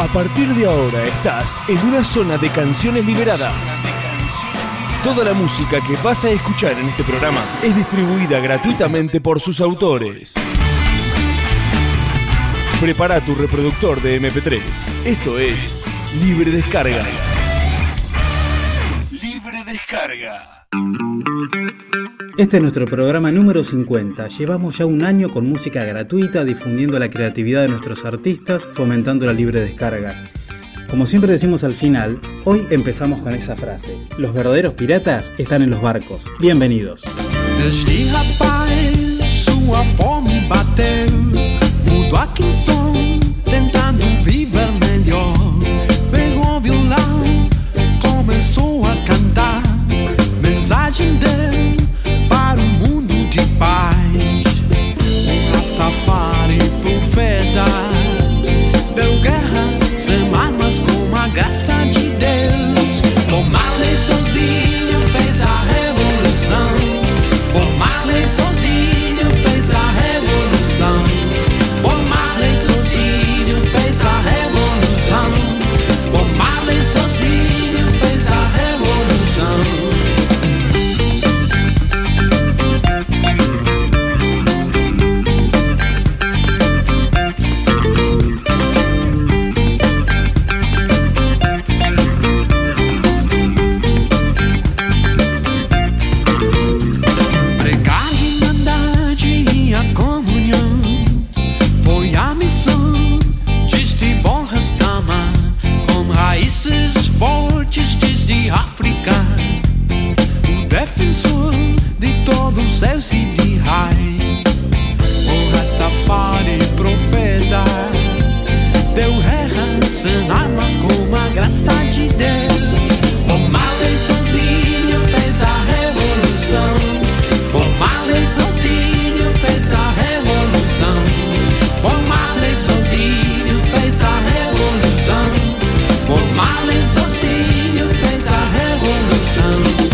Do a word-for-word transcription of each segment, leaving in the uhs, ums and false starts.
A partir de ahora estás en una zona de canciones liberadas. Toda la música que vas a escuchar en este programa es distribuida gratuitamente por sus autores. Prepara tu reproductor de eme pe tres. Esto es Libre Descarga. Libre Descarga. Este es nuestro programa número cincuenta. Llevamos ya un año con música gratuita, difundiendo la creatividad de nuestros artistas, fomentando la libre descarga. Como siempre decimos al final, hoy empezamos con esa frase: los verdaderos piratas están en los barcos. Bienvenidos. Desde rapaz, sua fome bateu, mudou a Kingston, tentando viver melhor. Pegou violão, começou a cantar, mensagem dele para o mundo de paz. Um Rastafari profeta, deu guerra sem armas com a graça de Deus. Bob Marley sozinho fez a revolução. Bob Marley sozinho fez a revolução. Bob Marley sozinho fez a revolução. Bob Marley sozinho fez a revolução. Defensor de todos os céus e de raios, o Rastafari profeta, deu guerra sem armas com a graça de Deus. Bob Marley sozinho fez a revolução. Bob Marley sozinho fez a revolução. Bob Marley sozinho fez a revolução. Bob Marley sozinho fez a revolução.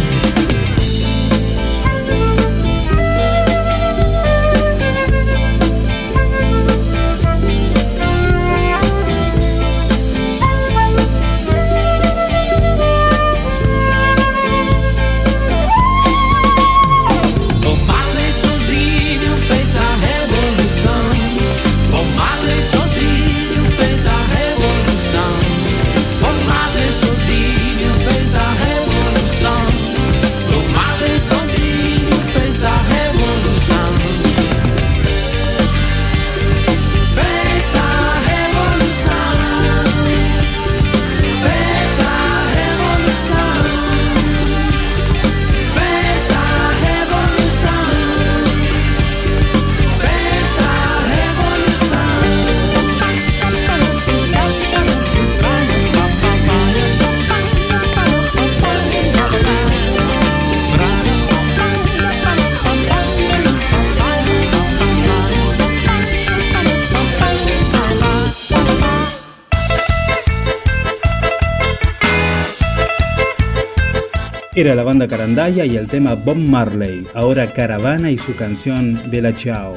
Era la banda Carandaya y el tema Bob Marley, ahora Caravana y su canción Bella Ciao.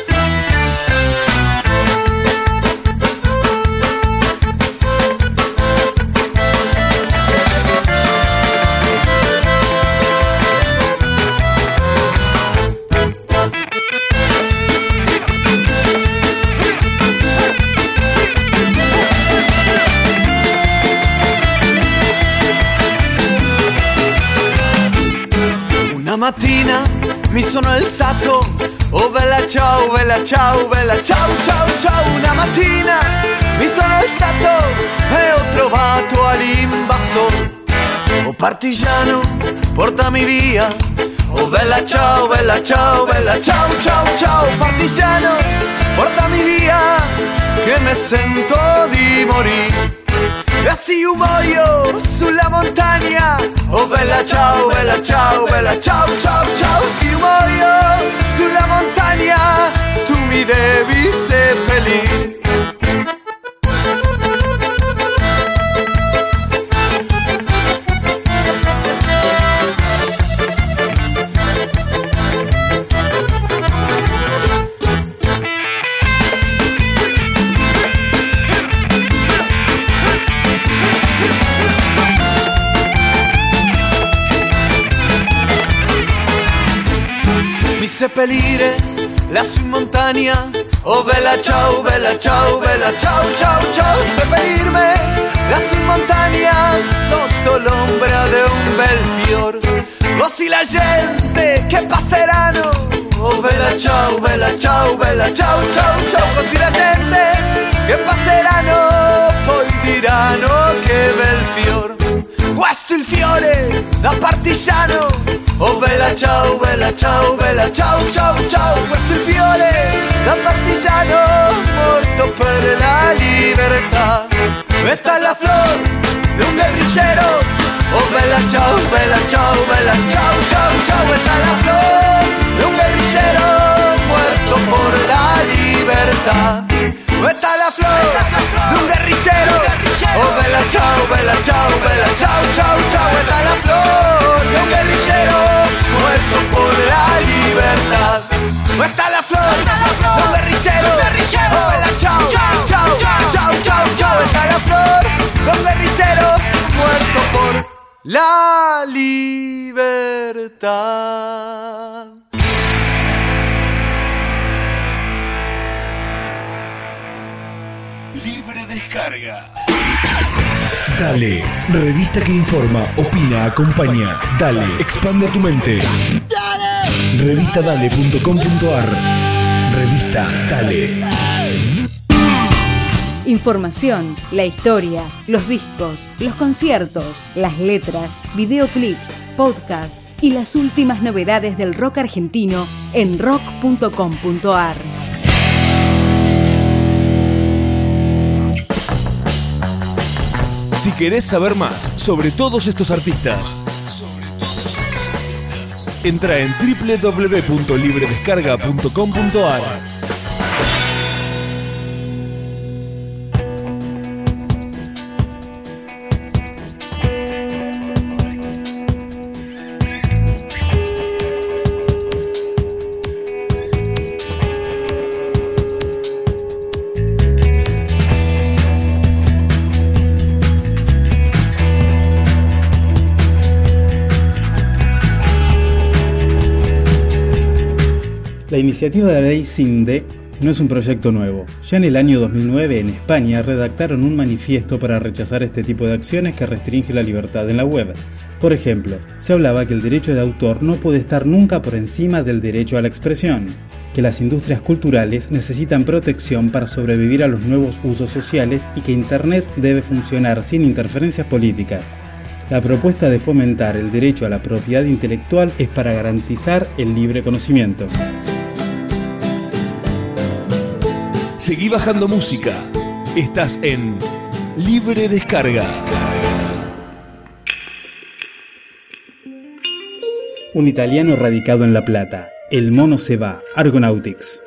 Mattina mi sono alzato, oh bella ciao, bella ciao, bella ciao, ciao, ciao. Una mattina mi sono alzato e ho trovato all'invasor. Oh partigiano, portami via, oh bella ciao, bella ciao, bella ciao, ciao, ciao. Partigiano, portami via, che me sento di morire. E así io muoio sulla montagna, oh bella ciao, bella ciao, bella ciao, ciao, ciao. Se io muoio sulla montagna, tu mi devi seppellire. seppellire lassù in montagna. Oh bella ciao, bella ciao, bella ciao, ciao, ciao. Seppellirmi lassù in montagna sotto l'ombra de un bel fior. Così la gente che passeranno. Oh bella ciao, bella ciao, bella ciao, ciao, ciao. Così la gente che passeranno poi diranno che bel fior. Questo il fiore da partigiano. Oh bella ciao, bella ciao, bella ciao, ciao, ciao. Questo il fiore da partigiano morto per la libertà. Questa è la flor di un guerrillero. Oh bella ciao, bella ciao, bella ciao, ciao, ciao. Questa è la flor di un guerrillero muerto por la libertad. Questa è la flor di un guerrillero. Oh bella ciao, bella ciao, bella ciao, ciao, ciao. Questa è la flor di un guerrillero muerto por la libertad. Questa è la flor di un guerrillero. Oh bella ciao, ciao, ciao, ciao, ciao, ciao. Questa è la flor di un guerrillero muerto por la libertad. Libre descarga. Dale, revista que informa, opina, acompaña. Dale, expande tu mente. Dale. revista dale punto com punto ar. Revista Dale. Información, la historia, los discos, los conciertos, las letras, videoclips, podcasts y las últimas novedades del rock argentino en rock punto com punto ar. Si querés saber más sobre todos estos artistas, sobre todos estos artistas, entra en doble u doble u doble u punto libre descarga punto com punto ar. La iniciativa de la ley CINDE no es un proyecto nuevo. Ya en el año dos mil nueve en España redactaron un manifiesto para rechazar este tipo de acciones que restringen la libertad en la web. Por ejemplo, se hablaba que el derecho de autor no puede estar nunca por encima del derecho a la expresión, que las industrias culturales necesitan protección para sobrevivir a los nuevos usos sociales y que Internet debe funcionar sin interferencias políticas. La propuesta de fomentar el derecho a la propiedad intelectual es para garantizar el libre conocimiento. Seguí bajando música. Estás en Libre Descarga. Un italiano radicado en La Plata. El mono se va. Argonautics.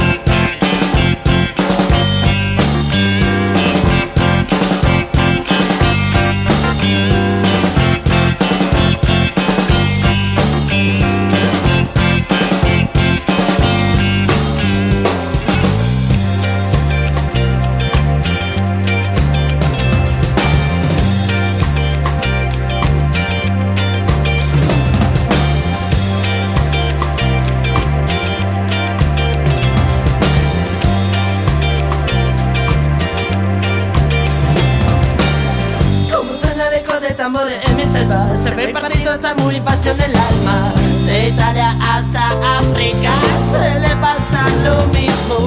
En mi selva se ve partido esta muy pasión del alma. De Italia hasta África se le pasa lo mismo.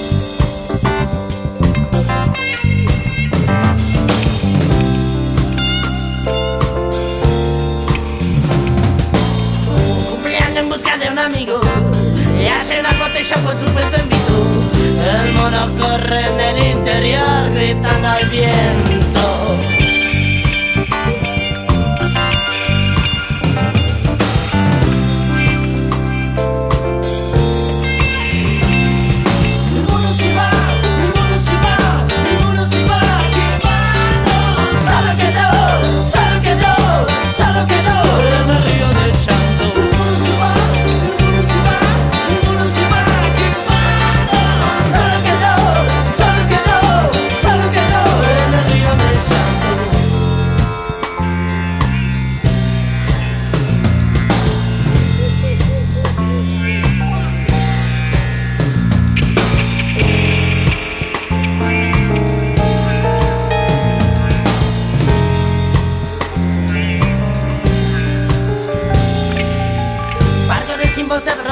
Cumpleaños en busca de un amigo y hace una botella por supuesto en vivo. El mono corre en el interior gritando al viento. Solo quedó, solo quedó, solo quedó en el río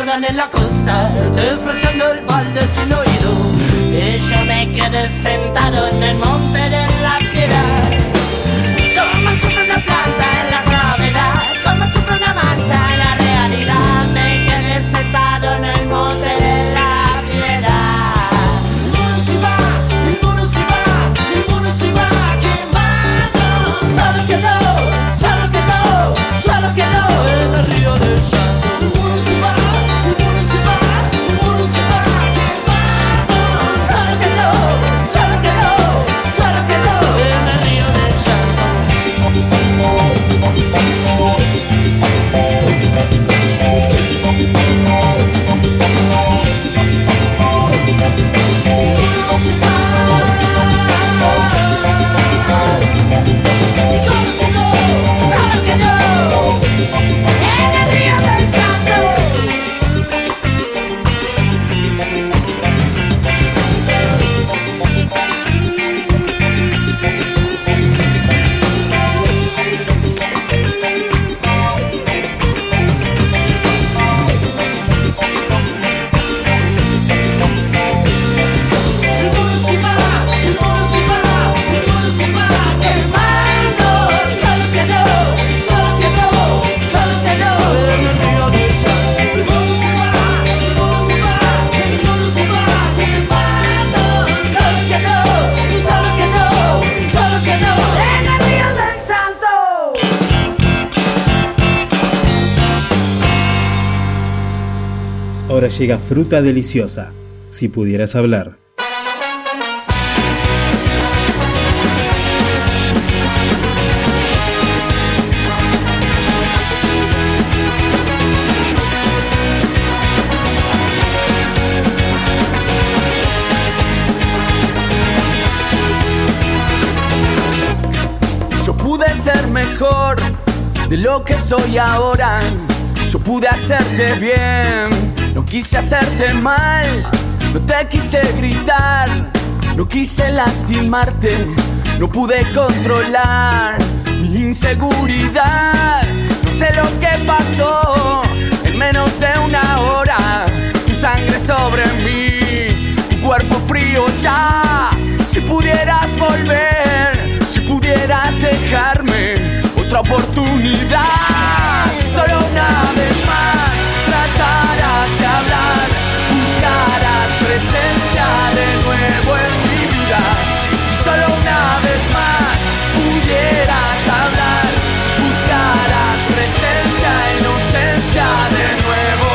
nadan en la costa, despreciando el balde sin oído. Y yo me quedé sentado en el monte de la piedad. Como sufre una planta en la gravedad, como sufre una mancha en la realidad. Me quedé sentado en el monte de la piedad. El mundo se va, el mundo se va, el mundo se va quemando. Solo quedó, solo quedó, solo quedó en el río del llanto. El mundo se va, el mundo se va, el mundo se va quemando. Solo quedó, solo quedó, solo quedó en el río del llanto. Ahora llega Fruta Deliciosa, si pudieras hablar. Yo pude ser mejor de lo que soy ahora. Yo pude hacerte bien, no quise hacerte mal. No te quise gritar, no quise lastimarte. No pude controlar mi inseguridad. No sé lo que pasó en menos de una hora. Tu sangre sobre mí, tu cuerpo frío ya. Si pudieras volver, si pudieras dejarme otra oportunidad. Si solo una vez más trataras de hablar, buscarás presencia de nuevo en mi vida. Si solo una vez más pudieras hablar, buscarás presencia, inocencia de nuevo.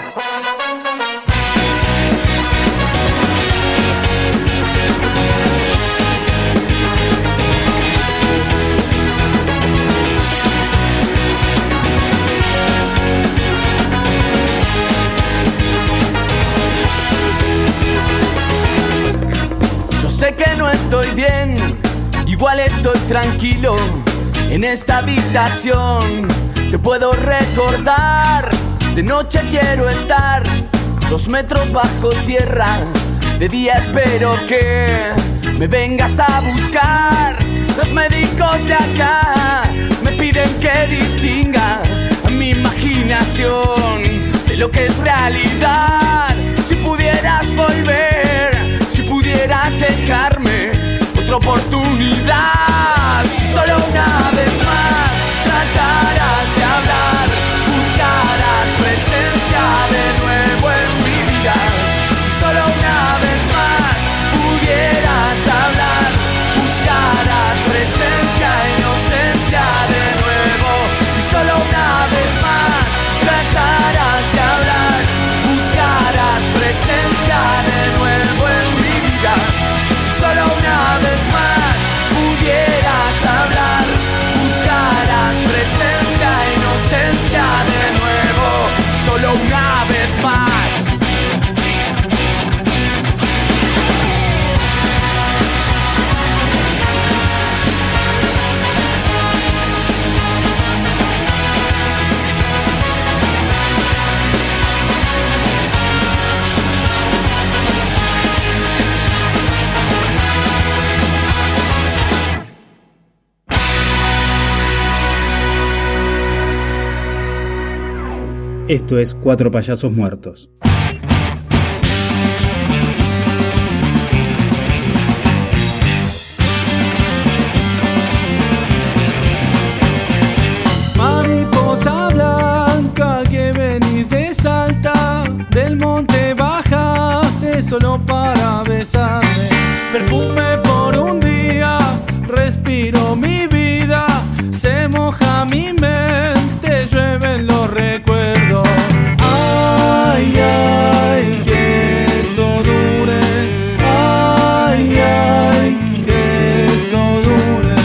Sé que no estoy bien, igual estoy tranquilo en esta habitación. Te puedo recordar, de noche quiero estar dos metros bajo tierra. De día espero que me vengas a buscar. Los médicos de acá me piden que distinga a mi imaginación de lo que es realidad. Si pudieras volver, si pudieras dejarme otra oportunidad. Si solo una vez más trataras de hablar, buscarás presencia de nuevo en mi vida. Si solo una vez más pudieras hablar, buscarás presencia, inocencia de nuevo. Si solo una vez más trataras de hablar, buscarás presencia de nuevo. Esto es Cuatro Payasos Muertos. Mariposa blanca que venís de Salta, del monte bajaste solo para besarme. Perfume por un día, respiro mi vida, se moja mi mente, llueven los recuerdos. Ay, ay, que esto dure. Ay, ay, que esto dure.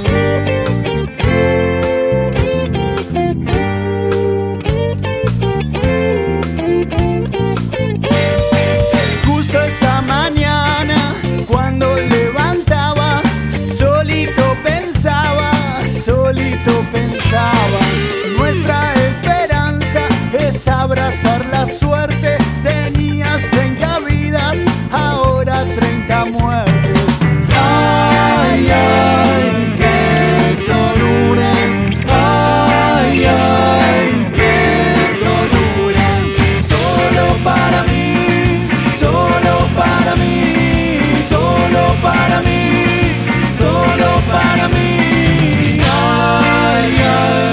Justo esta mañana, cuando levantaba, solito pensaba, solito pensaba. Nuestra esperanza es abrazar la suerte. Tenías treinta vidas, ahora treinta muertes. Ay, ay, que esto dure. Ay, ay, que esto dure. Solo para mí, solo para mí, solo para mí, solo para mí. Ay, ay.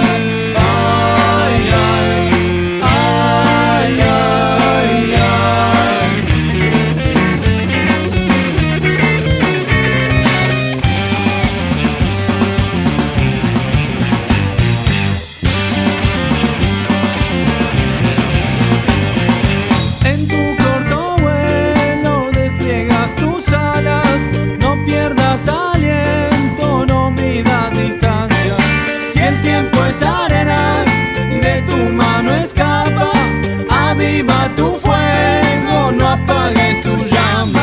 Aviva tu fuego, no apagues tu llama.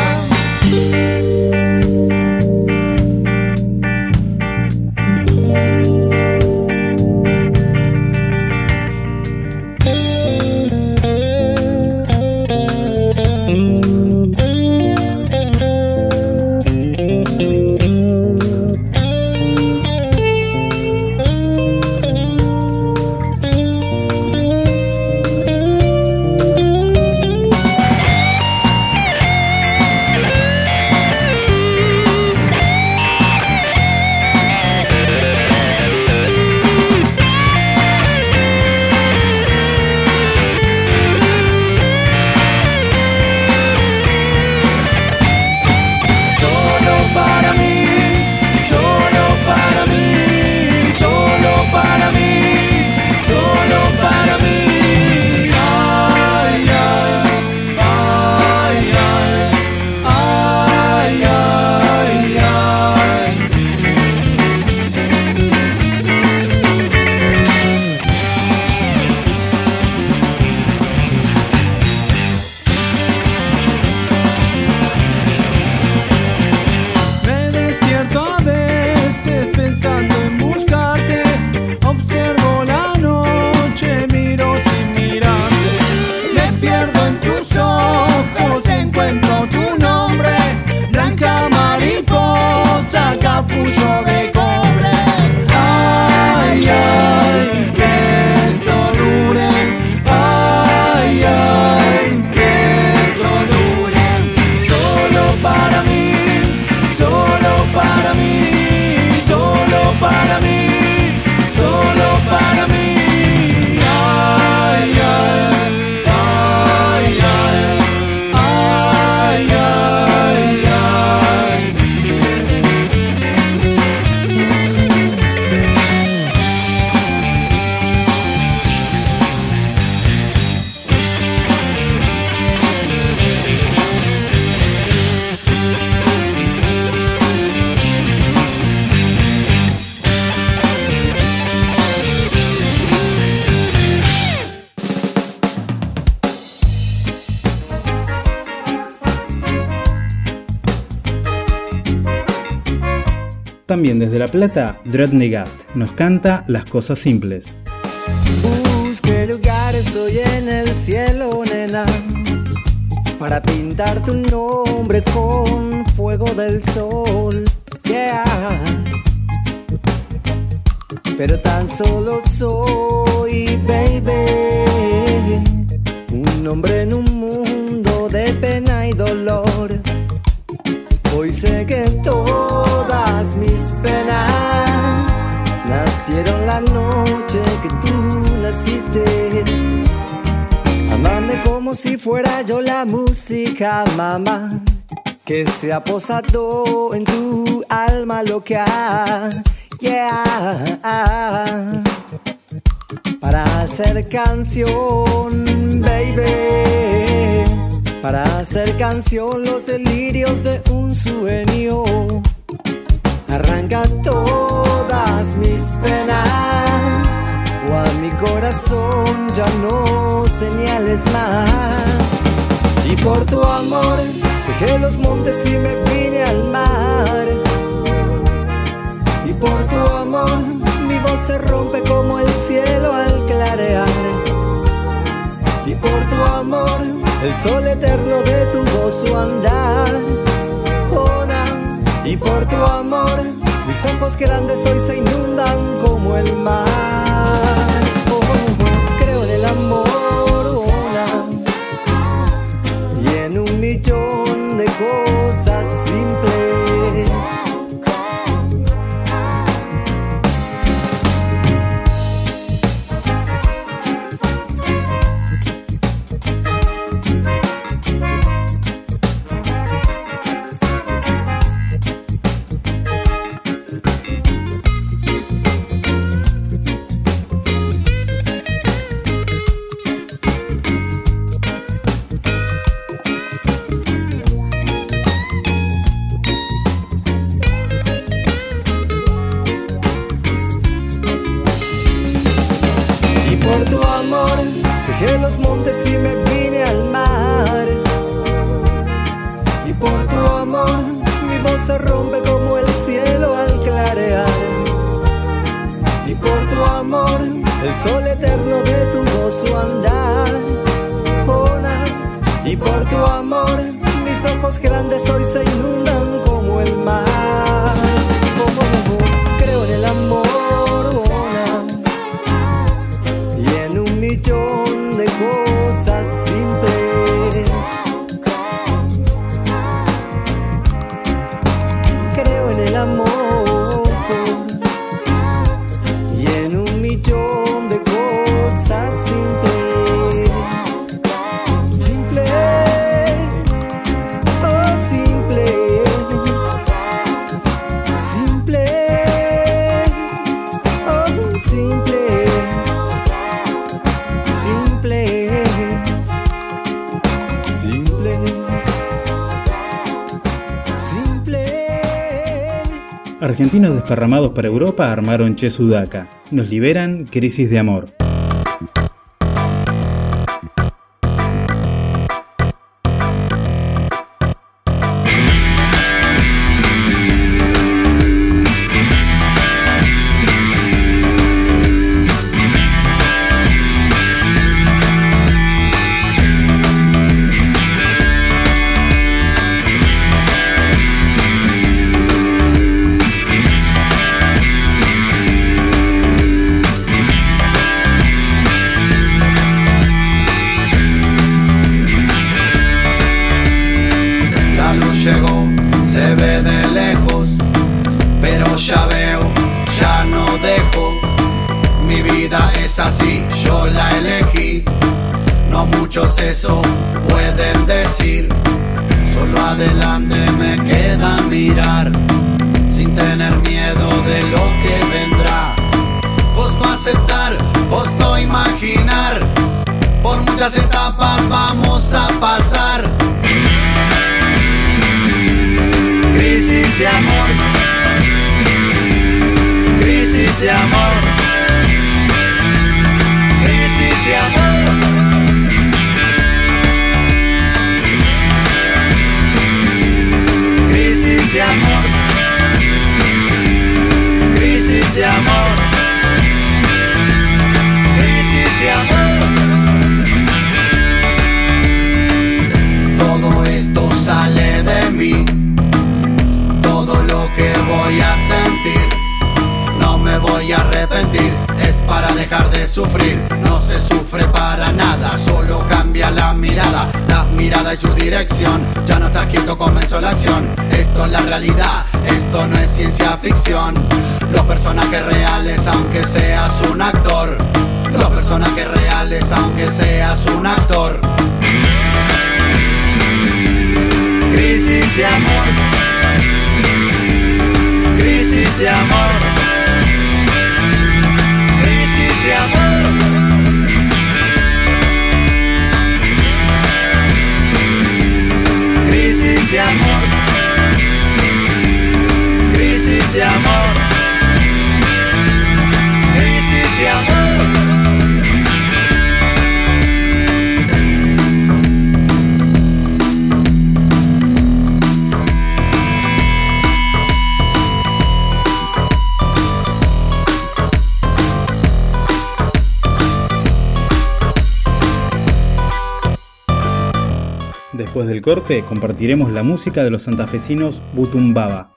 También desde La Plata, Dreadnegast nos canta Las Cosas Simples. Busqué lugares hoy en el cielo, nena, para pintar tu nombre con fuego del sol, yeah. Pero tan solo soy, baby, un hombre en un mundo de pena y dolor. Hoy sé que todas mis penas nacieron la noche que tú naciste. Amame como si fuera yo la música, mamá, que se ha posado en tu alma loca. Yeah. Para hacer canción, baby, para hacer canción los delirios de un sueño. Arranca todas mis penas, o a mi corazón ya no señales más. Y por tu amor dejé los montes y me vine al mar. Y por tu amor mi voz se rompe como el cielo al clarear. Y por tu amor el sol eterno de tu voz su andar. Oh, nah. Y por tu amor mis ojos grandes hoy se inundan como el mar. Oh, oh, creo en el amor, oh, nah. Y en un millón de cosas simples. Dejé los montes y me vine al mar. Y por tu amor mi voz se rompe como el cielo al clarear. Y por tu amor el sol eterno de tu voz su andar. Oh, nah. Y por tu amor mis ojos grandes hoy se inundan como el mar. Oh, oh, oh. Creo en el amor, oh, nah. Y en un millón de cosas simples. Creo en el amor y en un millón de cosas simples. Simples, oh simples, simples, oh simples. Simples, simples, simples. Argentinos desparramados para Europa armaron Che Sudaca. Nos liberan Crisis de Amor. Así yo la elegí, no muchos eso pueden decir, solo adelante me queda mirar, sin tener miedo de lo que vendrá, costo aceptar, costo imaginar, por muchas etapas vamos a pasar. Crisis de amor, crisis de amor, crisis de amor, crisis de amor, crisis de amor, crisis de amor. Todo esto sale de mí, todo lo que voy a sentir, no me voy a arrepentir, es para dejar de sufrir. No se sufre para nada, solo cambia la mirada. La mirada y su dirección, ya no estás quieto, comenzó la acción. Esto es la realidad, esto no es ciencia ficción. Los personajes reales aunque seas un actor. Los personajes reales aunque seas un actor. Crisis de amor. Crisis de amor. Crisis de amor. Crisis de amor. Crisis de amor. Crisis de amor. Después del corte compartiremos la música de los santafesinos Butumbaba.